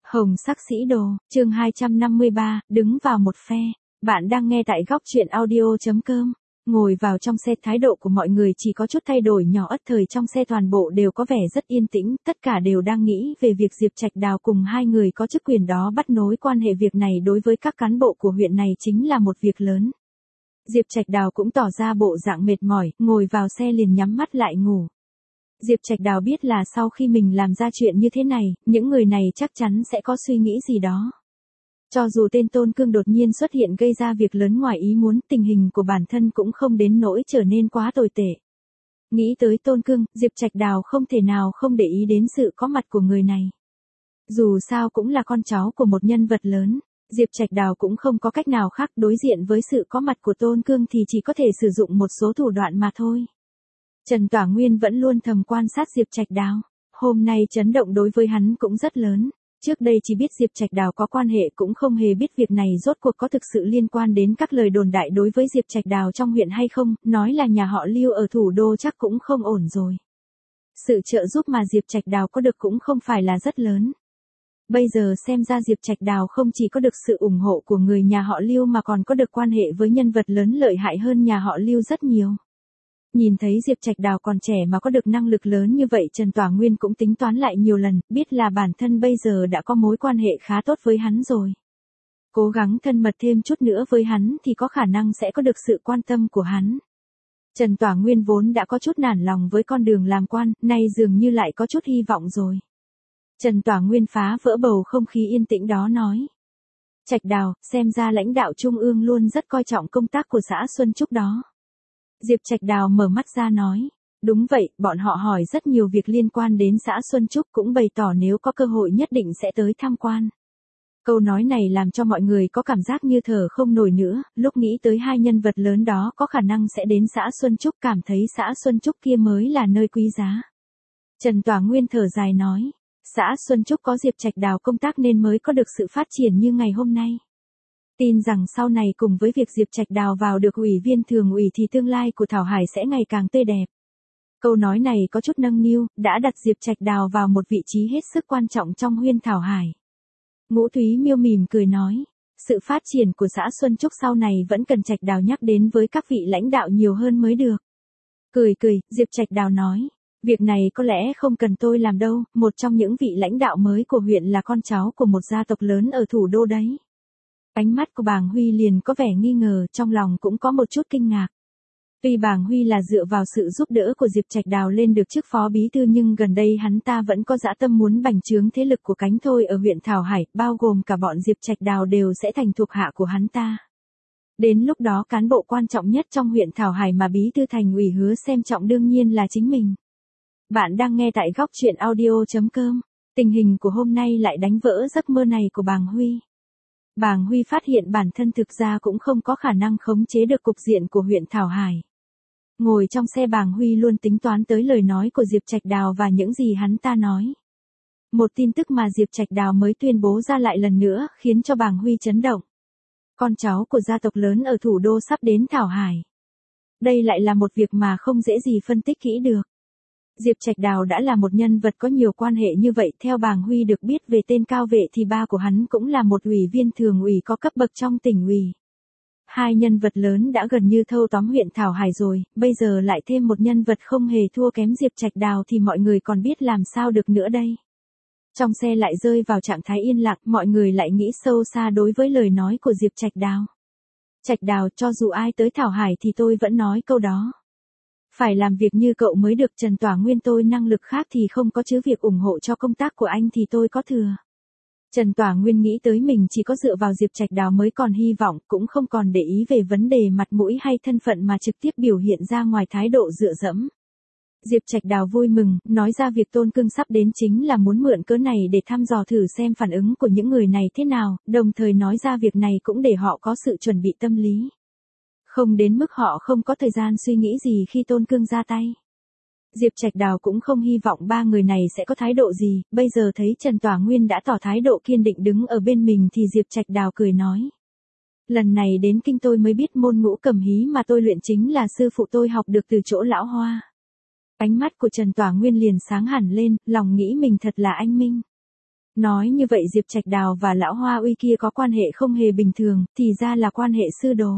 Hồng sắc sĩ đồ, chương 253, đứng vào một phe. Bạn đang nghe tại góc truyện audio.com. Ngồi vào trong xe, thái độ của mọi người chỉ có chút thay đổi nhỏ ất thời, trong xe toàn bộ đều có vẻ rất yên tĩnh, tất cả đều đang nghĩ về việc Diệp Trạch Đào cùng hai người có chức quyền đó bắt nối quan hệ. Việc này đối với các cán bộ của huyện này chính là một việc lớn. Diệp Trạch Đào cũng tỏ ra bộ dạng mệt mỏi, ngồi vào xe liền nhắm mắt lại ngủ. Diệp Trạch Đào biết là sau khi mình làm ra chuyện như thế này, những người này chắc chắn sẽ có suy nghĩ gì đó. Cho dù tên Tôn Cương đột nhiên xuất hiện gây ra việc lớn ngoài ý muốn, tình hình của bản thân cũng không đến nỗi trở nên quá tồi tệ. Nghĩ tới Tôn Cương, Diệp Trạch Đào không thể nào không để ý đến sự có mặt của người này. Dù sao cũng là con cháu của một nhân vật lớn, Diệp Trạch Đào cũng không có cách nào khác, đối diện với sự có mặt của Tôn Cương thì chỉ có thể sử dụng một số thủ đoạn mà thôi. Trần Tỏa Nguyên vẫn luôn thầm quan sát Diệp Trạch Đào. Hôm nay chấn động đối với hắn cũng rất lớn. Trước đây chỉ biết Diệp Trạch Đào có quan hệ, cũng không hề biết việc này rốt cuộc có thực sự liên quan đến các lời đồn đại đối với Diệp Trạch Đào trong huyện hay không, nói là nhà họ Lưu ở thủ đô chắc cũng không ổn rồi. Sự trợ giúp mà Diệp Trạch Đào có được cũng không phải là rất lớn. Bây giờ xem ra Diệp Trạch Đào không chỉ có được sự ủng hộ của người nhà họ Lưu mà còn có được quan hệ với nhân vật lớn lợi hại hơn nhà họ Lưu rất nhiều. Nhìn thấy Diệp Trạch Đào còn trẻ mà có được năng lực lớn như vậy, Trần Tỏa Nguyên cũng tính toán lại nhiều lần, biết là bản thân bây giờ đã có mối quan hệ khá tốt với hắn rồi. Cố gắng thân mật thêm chút nữa với hắn thì có khả năng sẽ có được sự quan tâm của hắn. Trần Tỏa Nguyên vốn đã có chút nản lòng với con đường làm quan, nay dường như lại có chút hy vọng rồi. Trần Tỏa Nguyên phá vỡ bầu không khí yên tĩnh đó nói. Trạch Đào, xem ra lãnh đạo trung ương luôn rất coi trọng công tác của xã Xuân Trúc đó. Diệp Trạch Đào mở mắt ra nói. Đúng vậy, bọn họ hỏi rất nhiều việc liên quan đến xã Xuân Trúc, cũng bày tỏ nếu có cơ hội nhất định sẽ tới tham quan. Câu nói này làm cho mọi người có cảm giác như thở không nổi nữa, lúc nghĩ tới hai nhân vật lớn đó có khả năng sẽ đến xã Xuân Trúc, cảm thấy xã Xuân Trúc kia mới là nơi quý giá. Trần Tỏa Nguyên thở dài nói, xã Xuân Trúc có Diệp Trạch Đào công tác nên mới có được sự phát triển như ngày hôm nay. Tin rằng sau này cùng với việc Diệp Trạch Đào vào được ủy viên thường ủy thì tương lai của Thảo Hải sẽ ngày càng tươi đẹp. Câu nói này có chút nâng niu, đã đặt Diệp Trạch Đào vào một vị trí hết sức quan trọng trong huyên Thảo Hải. Ngũ Thúy Miêu mỉm cười nói, sự phát triển của xã Xuân Trúc sau này vẫn cần Trạch Đào nhắc đến với các vị lãnh đạo nhiều hơn mới được. Cười, Diệp Trạch Đào nói, việc này có lẽ không cần tôi làm đâu, một trong những vị lãnh đạo mới của huyện là con cháu của một gia tộc lớn ở thủ đô đấy. Ánh mắt của Bàng Huy liền có vẻ nghi ngờ, trong lòng cũng có một chút kinh ngạc. Tuy Bàng Huy là dựa vào sự giúp đỡ của Diệp Trạch Đào lên được chức phó bí thư, nhưng gần đây hắn ta vẫn có dã tâm muốn bành trướng thế lực của cánh thôi ở huyện Thảo Hải, bao gồm cả bọn Diệp Trạch Đào đều sẽ thành thuộc hạ của hắn ta. Đến lúc đó cán bộ quan trọng nhất trong huyện Thảo Hải mà bí thư thành ủy hứa xem trọng đương nhiên là chính mình. Bạn đang nghe tại góc truyện audio.com. Tình hình của hôm nay lại đánh vỡ giấc mơ này của Bàng Huy. Bàng Huy phát hiện bản thân thực ra cũng không có khả năng khống chế được cục diện của huyện Thảo Hải. Ngồi trong xe, Bàng Huy luôn tính toán tới lời nói của Diệp Trạch Đào và những gì hắn ta nói. Một tin tức mà Diệp Trạch Đào mới tuyên bố ra lại lần nữa khiến cho Bàng Huy chấn động. Con cháu của gia tộc lớn ở thủ đô sắp đến Thảo Hải. Đây lại là một việc mà không dễ gì phân tích kỹ được. Diệp Trạch Đào đã là một nhân vật có nhiều quan hệ như vậy, theo Bàng Huy được biết về tên Cao Vệ thì ba của hắn cũng là một ủy viên thường ủy có cấp bậc trong tỉnh ủy. Hai nhân vật lớn đã gần như thâu tóm huyện Thảo Hải rồi, bây giờ lại thêm một nhân vật không hề thua kém Diệp Trạch Đào thì mọi người còn biết làm sao được nữa đây. Trong xe lại rơi vào trạng thái yên lặng, mọi người lại nghĩ sâu xa đối với lời nói của Diệp Trạch Đào. Trạch Đào, cho dù ai tới Thảo Hải thì tôi vẫn nói câu đó. Phải làm việc như cậu mới được. Trần Tỏa Nguyên, tôi năng lực khác thì không có, chứ việc ủng hộ cho công tác của anh thì tôi có thừa. Trần Tỏa Nguyên nghĩ tới mình chỉ có dựa vào Diệp Trạch Đào mới còn hy vọng, cũng không còn để ý về vấn đề mặt mũi hay thân phận mà trực tiếp biểu hiện ra ngoài thái độ dựa dẫm. Diệp Trạch Đào vui mừng, nói ra việc Tôn Cương sắp đến chính là muốn mượn cớ này để thăm dò thử xem phản ứng của những người này thế nào, đồng thời nói ra việc này cũng để họ có sự chuẩn bị tâm lý. Không đến mức họ không có thời gian suy nghĩ gì khi Tôn Cương ra tay. Diệp Trạch Đào cũng không hy vọng ba người này sẽ có thái độ gì, bây giờ thấy Trần Tỏa Nguyên đã tỏ thái độ kiên định đứng ở bên mình thì Diệp Trạch Đào cười nói. Lần này đến kinh tôi mới biết môn ngũ cầm hí mà tôi luyện chính là sư phụ tôi học được từ chỗ lão Hoa. Ánh mắt của Trần Tỏa Nguyên liền sáng hẳn lên, lòng nghĩ mình thật là anh minh. Nói như vậy Diệp Trạch Đào và lão Hoa Uy kia có quan hệ không hề bình thường, thì ra là quan hệ sư đồ.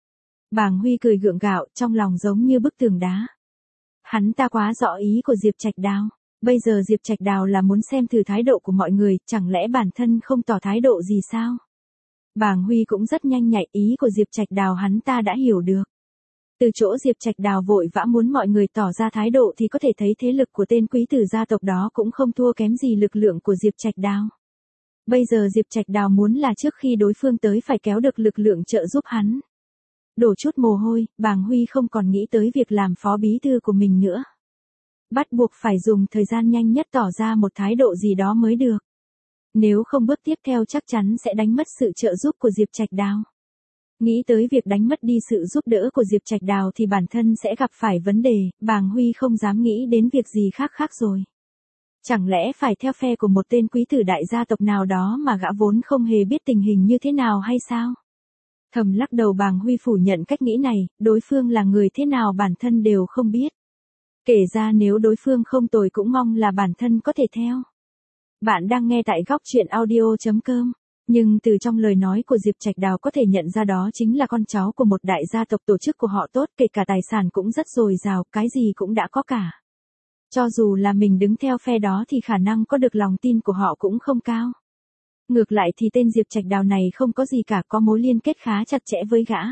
Bàng Huy cười gượng gạo, trong lòng giống như bức tường đá. Hắn ta quá rõ ý của Diệp Trạch Đào. Bây giờ Diệp Trạch Đào là muốn xem thử thái độ của mọi người, chẳng lẽ bản thân không tỏ thái độ gì sao? Bàng Huy cũng rất nhanh nhạy, ý của Diệp Trạch Đào hắn ta đã hiểu được. Từ chỗ Diệp Trạch Đào vội vã muốn mọi người tỏ ra thái độ thì có thể thấy thế lực của tên quý tử gia tộc đó cũng không thua kém gì lực lượng của Diệp Trạch Đào. Bây giờ Diệp Trạch Đào muốn là trước khi đối phương tới phải kéo được lực lượng trợ giúp hắn. Đổ chút mồ hôi, Bàng Huy không còn nghĩ tới việc làm phó bí thư của mình nữa. Bắt buộc phải dùng thời gian nhanh nhất tỏ ra một thái độ gì đó mới được. Nếu không bước tiếp theo chắc chắn sẽ đánh mất sự trợ giúp của Diệp Trạch Đào. Nghĩ tới việc đánh mất đi sự giúp đỡ của Diệp Trạch Đào thì bản thân sẽ gặp phải vấn đề, Bàng Huy không dám nghĩ đến việc gì khác rồi. Chẳng lẽ phải theo phe của một tên quý tử đại gia tộc nào đó mà gã vốn không hề biết tình hình như thế nào hay sao? Thầm lắc đầu Bàng Huy phủ nhận cách nghĩ này, đối phương là người thế nào bản thân đều không biết. Kể ra nếu đối phương không tồi cũng mong là bản thân có thể theo. Bạn đang nghe tại góc truyện audio.com. Nhưng từ trong lời nói của Diệp Trạch Đào có thể nhận ra đó chính là con cháu của một đại gia tộc, tổ chức của họ tốt, kể cả tài sản cũng rất dồi dào, cái gì cũng đã có cả. Cho dù là mình đứng theo phe đó thì khả năng có được lòng tin của họ cũng không cao. Ngược lại thì tên Diệp Trạch Đào này không có gì cả, có mối liên kết khá chặt chẽ với gã.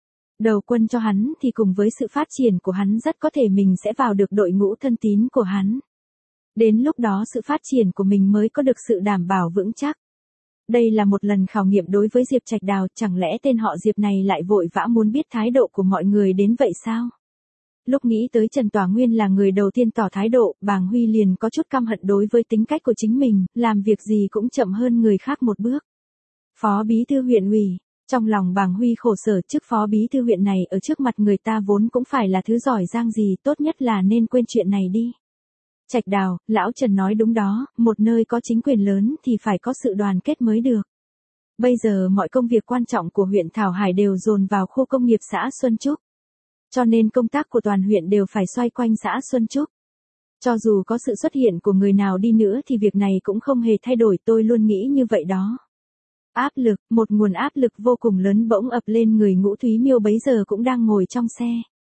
Đầu quân cho hắn thì cùng với sự phát triển của hắn rất có thể mình sẽ vào được đội ngũ thân tín của hắn. Đến lúc đó sự phát triển của mình mới có được sự đảm bảo vững chắc. Đây là một lần khảo nghiệm đối với Diệp Trạch Đào, chẳng lẽ tên họ Diệp này lại vội vã muốn biết thái độ của mọi người đến vậy sao? Lúc nghĩ tới Trần Tỏa Nguyên là người đầu tiên tỏ thái độ, Bàng Huy liền có chút căm hận đối với tính cách của chính mình, làm việc gì cũng chậm hơn người khác một bước. Phó bí thư huyện ủy, trong lòng Bàng Huy khổ sở, chức phó bí thư huyện này ở trước mặt người ta vốn cũng phải là thứ giỏi giang gì, tốt nhất là nên quên chuyện này đi. Trạch Đào, lão Trần nói đúng đó, một nơi có chính quyền lớn thì phải có sự đoàn kết mới được. Bây giờ mọi công việc quan trọng của huyện Thảo Hải đều dồn vào khu công nghiệp xã Xuân Trúc. Cho nên công tác của toàn huyện đều phải xoay quanh xã Xuân Trúc. Cho dù có sự xuất hiện của người nào đi nữa thì việc này cũng không hề thay đổi, tôi luôn nghĩ như vậy đó. Áp lực, một nguồn áp lực vô cùng lớn bỗng ập lên người Ngũ Thúy Miêu bấy giờ cũng đang ngồi trong xe.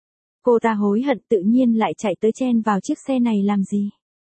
Cô ta hối hận tự nhiên lại chạy tới chen vào chiếc xe này làm gì.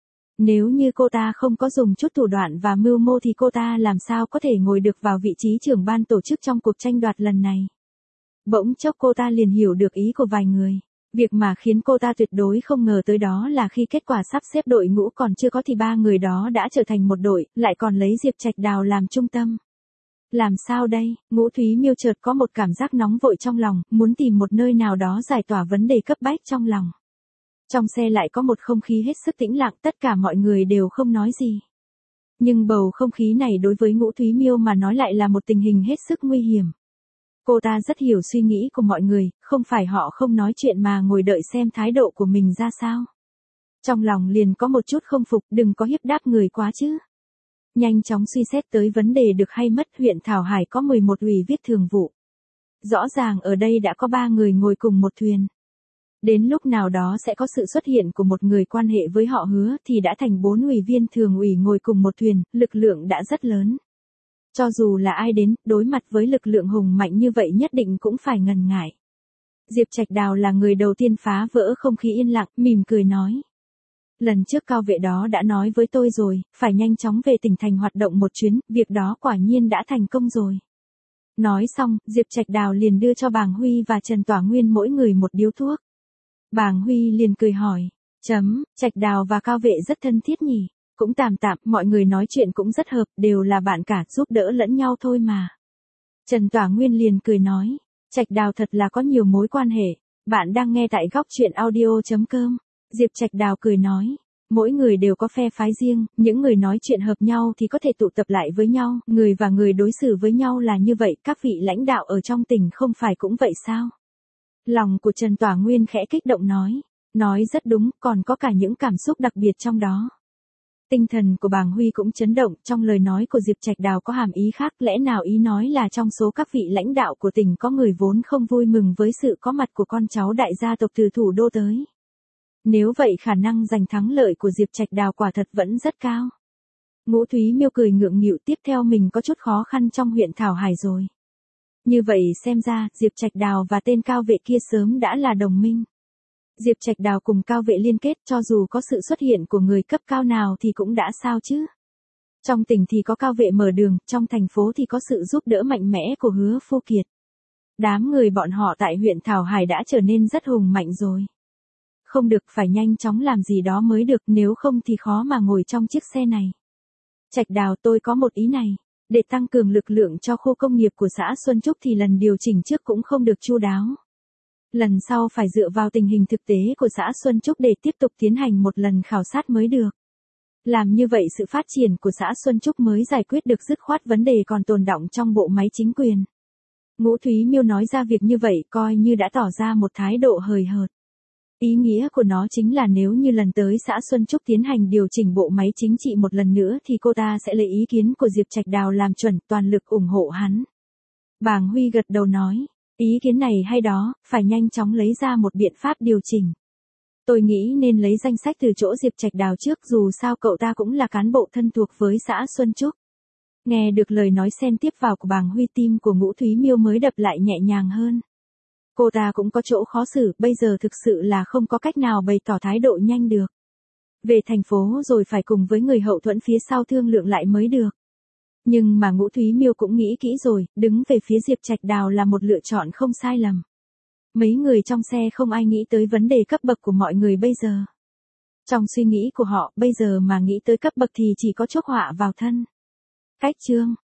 Nếu như cô ta không có dùng chút thủ đoạn và mưu mô thì cô ta làm sao có thể ngồi được vào vị trí trưởng ban tổ chức trong cuộc tranh đoạt lần này. Bỗng chốc cô ta liền hiểu được ý của vài người. Việc mà khiến cô ta tuyệt đối không ngờ tới đó là khi kết quả sắp xếp đội ngũ còn chưa có thì ba người đó đã trở thành một đội, lại còn lấy Diệp Trạch Đào làm trung tâm. Làm sao đây? Ngũ Thúy Miêu chợt có một cảm giác nóng vội trong lòng, muốn tìm một nơi nào đó giải tỏa vấn đề cấp bách trong lòng. Trong xe lại có một không khí hết sức tĩnh lặng, tất cả mọi người đều không nói gì. Nhưng bầu không khí này đối với Ngũ Thúy Miêu mà nói lại là một tình hình hết sức nguy hiểm. Cô ta rất hiểu suy nghĩ của mọi người, không phải họ không nói chuyện mà ngồi đợi xem thái độ của mình ra sao. Trong lòng liền có một chút không phục, đừng có hiếp đáp người quá chứ. Nhanh chóng suy xét tới vấn đề được hay mất, huyện Thảo Hải có 11 ủy viết thường vụ. Rõ ràng ở đây đã có 3 người ngồi cùng một thuyền. Đến lúc nào đó sẽ có sự xuất hiện của một người quan hệ với họ Hứa thì đã thành 4 ủy viên thường ủy ngồi cùng một thuyền, lực lượng đã rất lớn. Cho dù là ai đến, đối mặt với lực lượng hùng mạnh như vậy nhất định cũng phải ngần ngại. Diệp Trạch Đào là người đầu tiên phá vỡ không khí yên lặng, mỉm cười nói. Lần trước cao vệ đó đã nói với tôi rồi, phải nhanh chóng về tỉnh thành hoạt động một chuyến, việc đó quả nhiên đã thành công rồi. Nói xong, Diệp Trạch Đào liền đưa cho Bàng Huy và Trần Tỏa Nguyên mỗi người một điếu thuốc. Bàng Huy liền cười hỏi, Trạch Đào và cao vệ rất thân thiết nhỉ, cũng tạm tạm, mọi người nói chuyện cũng rất hợp, đều là bạn cả, giúp đỡ lẫn nhau thôi mà. Trần Tỏa Nguyên liền cười nói, Trạch Đào thật là có nhiều mối quan hệ, bạn đang nghe tại góc truyện audio.com. Diệp Trạch Đào cười nói, mỗi người đều có phe phái riêng, những người nói chuyện hợp nhau thì có thể tụ tập lại với nhau, người và người đối xử với nhau là như vậy, các vị lãnh đạo ở trong tỉnh không phải cũng vậy sao? Lòng của Trần Tỏa Nguyên khẽ kích động nói rất đúng, còn có cả những cảm xúc đặc biệt trong đó. Tinh thần của Bàng Huy cũng chấn động, trong lời nói của Diệp Trạch Đào có hàm ý khác, lẽ nào ý nói là trong số các vị lãnh đạo của tỉnh có người vốn không vui mừng với sự có mặt của con cháu đại gia tộc từ thủ đô tới. Nếu vậy khả năng giành thắng lợi của Diệp Trạch Đào quả thật vẫn rất cao. Ngũ Thúy Miêu cười ngượng nghịu, tiếp theo mình có chút khó khăn trong huyện Thảo Hải rồi. Như vậy xem ra, Diệp Trạch Đào và tên cao vệ kia sớm đã là đồng minh. Diệp Trạch Đào cùng cao vệ liên kết, cho dù có sự xuất hiện của người cấp cao nào thì cũng đã sao chứ. Trong tỉnh thì có cao vệ mở đường, trong thành phố thì có sự giúp đỡ mạnh mẽ của Hứa Phu Kiệt. Đám người bọn họ tại huyện Thảo Hải đã trở nên rất hùng mạnh rồi. Không được, phải nhanh chóng làm gì đó mới được, nếu không thì khó mà ngồi trong chiếc xe này. Trạch Đào, tôi có một ý này. Để tăng cường lực lượng cho khu công nghiệp của xã Xuân Trúc thì lần điều chỉnh trước cũng không được chu đáo. Lần sau phải dựa vào tình hình thực tế của xã Xuân Trúc để tiếp tục tiến hành một lần khảo sát mới được. Làm như vậy sự phát triển của xã Xuân Trúc mới giải quyết được dứt khoát vấn đề còn tồn đọng trong bộ máy chính quyền. Ngũ Thúy Miêu nói ra việc như vậy coi như đã tỏ ra một thái độ hời hợt. Ý nghĩa của nó chính là nếu như lần tới xã Xuân Trúc tiến hành điều chỉnh bộ máy chính trị một lần nữa thì cô ta sẽ lấy ý kiến của Diệp Trạch Đào làm chuẩn, toàn lực ủng hộ hắn. Bàng Huy gật đầu nói, ý kiến này hay đó, phải nhanh chóng lấy ra một biện pháp điều chỉnh. Tôi nghĩ nên lấy danh sách từ chỗ Diệp Trạch Đào trước, dù sao cậu ta cũng là cán bộ thân thuộc với xã Xuân Trúc. Nghe được lời nói xen tiếp vào của Bàng Huy, tim của Ngũ Thúy Miêu mới đập lại nhẹ nhàng hơn. Cô ta cũng có chỗ khó xử, bây giờ thực sự là không có cách nào bày tỏ thái độ nhanh được. Về thành phố rồi phải cùng với người hậu thuẫn phía sau thương lượng lại mới được. Nhưng mà Ngũ Thúy Miêu cũng nghĩ kỹ rồi, đứng về phía Diệp Trạch Đào là một lựa chọn không sai lầm. Mấy người trong xe không ai nghĩ tới vấn đề cấp bậc của mọi người bây giờ. Trong suy nghĩ của họ, bây giờ mà nghĩ tới cấp bậc thì chỉ có chuốc họa vào thân. Cách chương